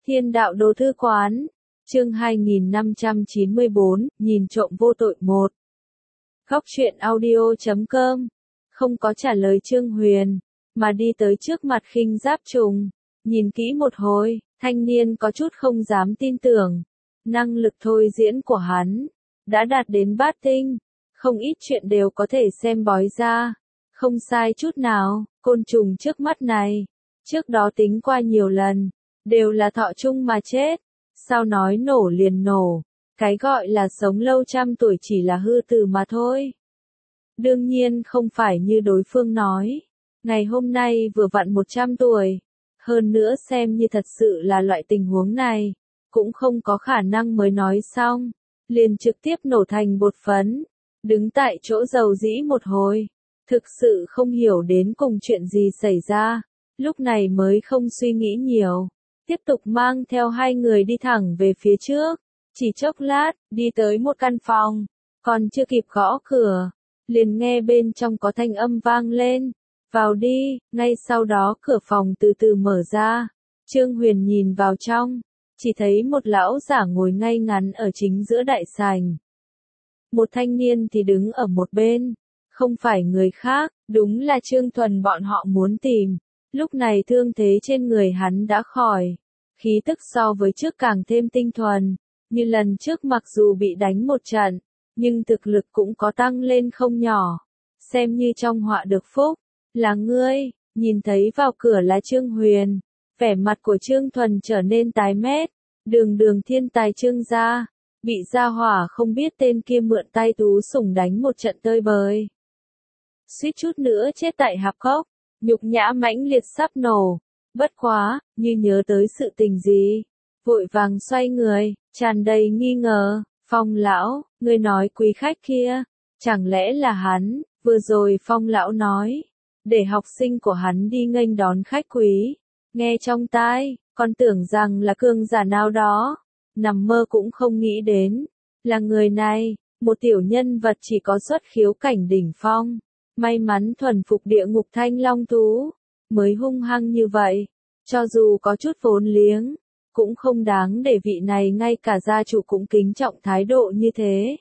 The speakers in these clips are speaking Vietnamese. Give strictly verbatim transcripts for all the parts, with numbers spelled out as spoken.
Thiên đạo đồ thư quán, chương hai nghìn năm trăm chín mươi bốn, nhìn trộm vô tội một. Góc truyện audio chấm com, không có trả lời Trương Huyền, mà đi tới trước mặt Khinh Giáp Trùng, nhìn kỹ một hồi, thanh niên có chút không dám tin tưởng, năng lực thôi diễn của hắn, đã đạt đến bát tinh, không ít chuyện đều có thể xem bói ra, không sai chút nào, côn trùng trước mắt này, trước đó tính qua nhiều lần, đều là thọ chung mà chết, sao nói nổ liền nổ, cái gọi là sống lâu trăm tuổi chỉ là hư từ mà thôi. Đương nhiên không phải như đối phương nói, ngày hôm nay vừa vặn một trăm tuổi, hơn nữa xem như thật sự là loại tình huống này, cũng không có khả năng mới nói xong, liền trực tiếp nổ thành bột phấn, đứng tại chỗ dầu dĩ một hồi, thực sự không hiểu đến cùng chuyện gì xảy ra, lúc này mới không suy nghĩ nhiều. Tiếp tục mang theo hai người đi thẳng về phía trước, chỉ chốc lát, đi tới một căn phòng, còn chưa kịp gõ cửa, liền nghe bên trong có thanh âm vang lên, vào đi, ngay sau đó cửa phòng từ từ mở ra, Trương Huyền nhìn vào trong, chỉ thấy một lão giả ngồi ngay ngắn ở chính giữa đại sảnh. Một thanh niên thì đứng ở một bên, không phải người khác, đúng là Trương Thuần bọn họ muốn tìm. Lúc này thương thế trên người hắn đã khỏi, khí tức so với trước càng thêm tinh thuần, như lần trước mặc dù bị đánh một trận, nhưng thực lực cũng có tăng lên không nhỏ, xem như trong họa được phúc, là ngươi, nhìn thấy vào cửa là Trương Huyền, vẻ mặt của Trương Thuần trở nên tái mét, đường đường thiên tài Trương gia, bị gia hỏa không biết tên kia mượn tay tú sủng đánh một trận tơi bời. Suýt chút nữa chết tại hạp cốc. Nhục nhã mãnh liệt sắp nổ, bất quá, như nhớ tới sự tình gì, vội vàng xoay người, tràn đầy nghi ngờ, Phong lão, người nói quý khách kia, chẳng lẽ là hắn, vừa rồi Phong lão nói, để học sinh của hắn đi nghênh đón khách quý, nghe trong tai, còn tưởng rằng là cường giả nào đó, nằm mơ cũng không nghĩ đến, là người này, một tiểu nhân vật chỉ có xuất khiếu cảnh đỉnh phong. May mắn thuần phục địa ngục thanh long thú, mới hung hăng như vậy, cho dù có chút vốn liếng, cũng không đáng để vị này ngay cả gia chủ cũng kính trọng thái độ như thế.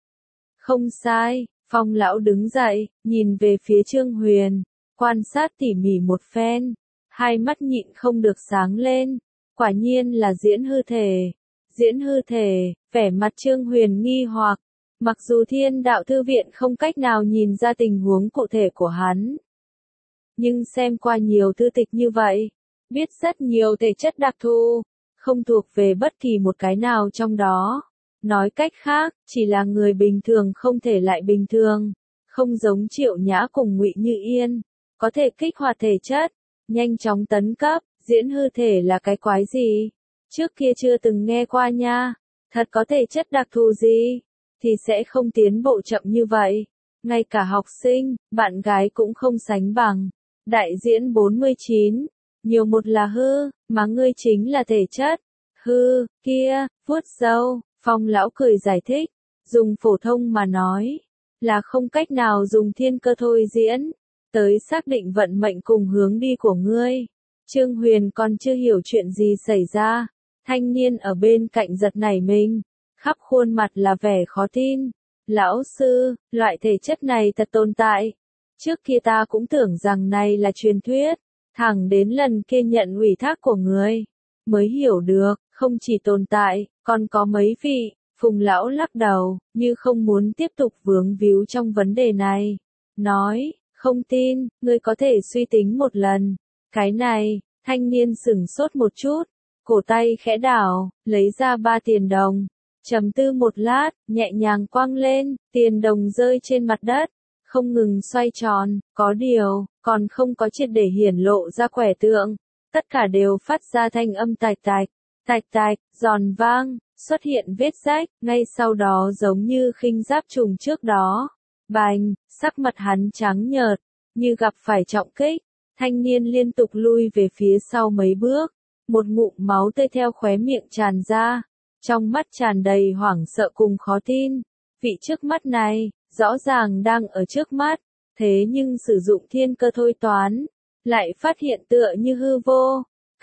Không sai, Phong lão đứng dậy, nhìn về phía Trương Huyền, quan sát tỉ mỉ một phen, hai mắt nhịn không được sáng lên, quả nhiên là diễn hư thể. Diễn hư thể, vẻ mặt Trương Huyền nghi hoặc. Mặc dù Thiên Đạo Thư Viện không cách nào nhìn ra tình huống cụ thể của hắn, nhưng xem qua nhiều thư tịch như vậy, biết rất nhiều thể chất đặc thù, không thuộc về bất kỳ một cái nào trong đó. Nói cách khác, chỉ là người bình thường không thể lại bình thường, không giống Triệu Nhã cùng Ngụy Như Yên, có thể kích hoạt thể chất, nhanh chóng tấn cấp. Diễn hư thể là cái quái gì? Trước kia chưa từng nghe qua nha, thật có thể chất đặc thù gì? Thì sẽ không tiến bộ chậm như vậy. Ngay cả học sinh, bạn gái cũng không sánh bằng. Đại diễn bốn mươi chín, nhiều một là hư, mà ngươi chính là thể chất. Hư, kia, vuốt râu, Phong lão cười giải thích, dùng phổ thông mà nói, là không cách nào dùng thiên cơ thôi diễn, tới xác định vận mệnh cùng hướng đi của ngươi. Trương Huyền còn chưa hiểu chuyện gì xảy ra, thanh niên ở bên cạnh giật nảy mình. Khắp khuôn mặt là vẻ khó tin. Lão sư, loại thể chất này thật tồn tại. Trước kia ta cũng tưởng rằng này là truyền thuyết. Thẳng đến lần kia nhận ủy thác của người, mới hiểu được, không chỉ tồn tại, còn có mấy vị. Phùng lão lắc đầu, như không muốn tiếp tục vướng víu trong vấn đề này. Nói, không tin, ngươi có thể suy tính một lần. Cái này, thanh niên sửng sốt một chút, cổ tay khẽ đảo, lấy ra ba tiền đồng. Trầm tư một lát, nhẹ nhàng quăng lên, tiền đồng rơi trên mặt đất, không ngừng xoay tròn, có điều, còn không có triệt để hiển lộ ra quẻ tượng, tất cả đều phát ra thanh âm tạch tạch, tạch tạch, giòn vang, xuất hiện vết rách, ngay sau đó giống như Khinh Giáp Trùng trước đó, bành, sắc mặt hắn trắng nhợt, như gặp phải trọng kích, thanh niên liên tục lui về phía sau mấy bước, một ngụm máu tươi theo khóe miệng tràn ra. Trong mắt tràn đầy hoảng sợ cùng khó tin, vị trước mắt này, rõ ràng đang ở trước mắt, thế nhưng sử dụng thiên cơ thôi toán, lại phát hiện tựa như hư vô,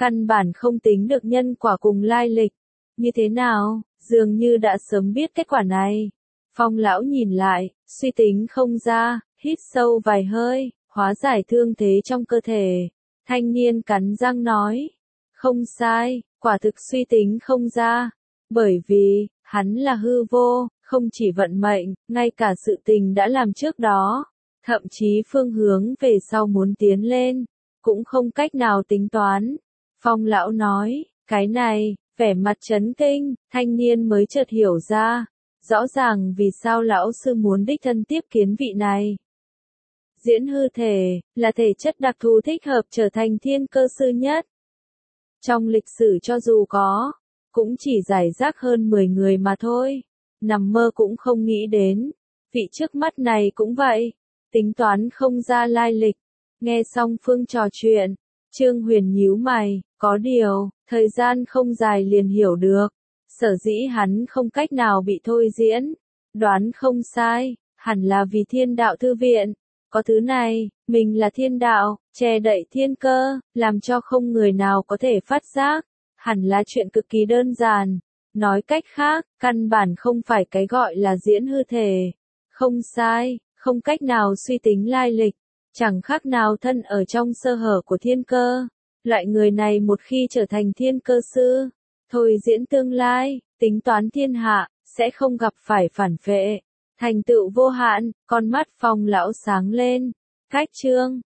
căn bản không tính được nhân quả cùng lai lịch. Như thế nào, dường như đã sớm biết kết quả này. Phong lão nhìn lại, suy tính không ra, hít sâu vài hơi, hóa giải thương thế trong cơ thể. Thanh niên cắn răng nói, không sai, quả thực suy tính không ra. Bởi vì, hắn là hư vô, không chỉ vận mệnh, ngay cả sự tình đã làm trước đó. Thậm chí phương hướng về sau muốn tiến lên, cũng không cách nào tính toán. Phong lão nói, cái này, vẻ mặt chấn kinh, thanh niên mới chợt hiểu ra. Rõ ràng vì sao lão sư muốn đích thân tiếp kiến vị này. Diễn hư thể, là thể chất đặc thù thích hợp trở thành thiên cơ sư nhất. Trong lịch sử cho dù có, cũng chỉ giải rác hơn mười người mà thôi. Nằm mơ cũng không nghĩ đến. Vị trước mắt này cũng vậy. Tính toán không ra lai lịch. Nghe xong Phương trò chuyện, Trương Huyền nhíu mày, có điều, thời gian không dài liền hiểu được. Sở dĩ hắn không cách nào bị thôi diễn. Đoán không sai, hẳn là vì thiên đạo thư viện. Có thứ này, mình là thiên đạo, che đậy thiên cơ, làm cho không người nào có thể phát giác. Hẳn là chuyện cực kỳ đơn giản. Nói cách khác, căn bản không phải cái gọi là diễn hư thể. Không sai, không cách nào suy tính lai lịch. Chẳng khác nào thân ở trong sơ hở của thiên cơ. Loại người này một khi trở thành thiên cơ sư, thôi diễn tương lai, tính toán thiên hạ, sẽ không gặp phải phản phệ. Thành tựu vô hạn, con mắt Phong lão sáng lên. Cách chương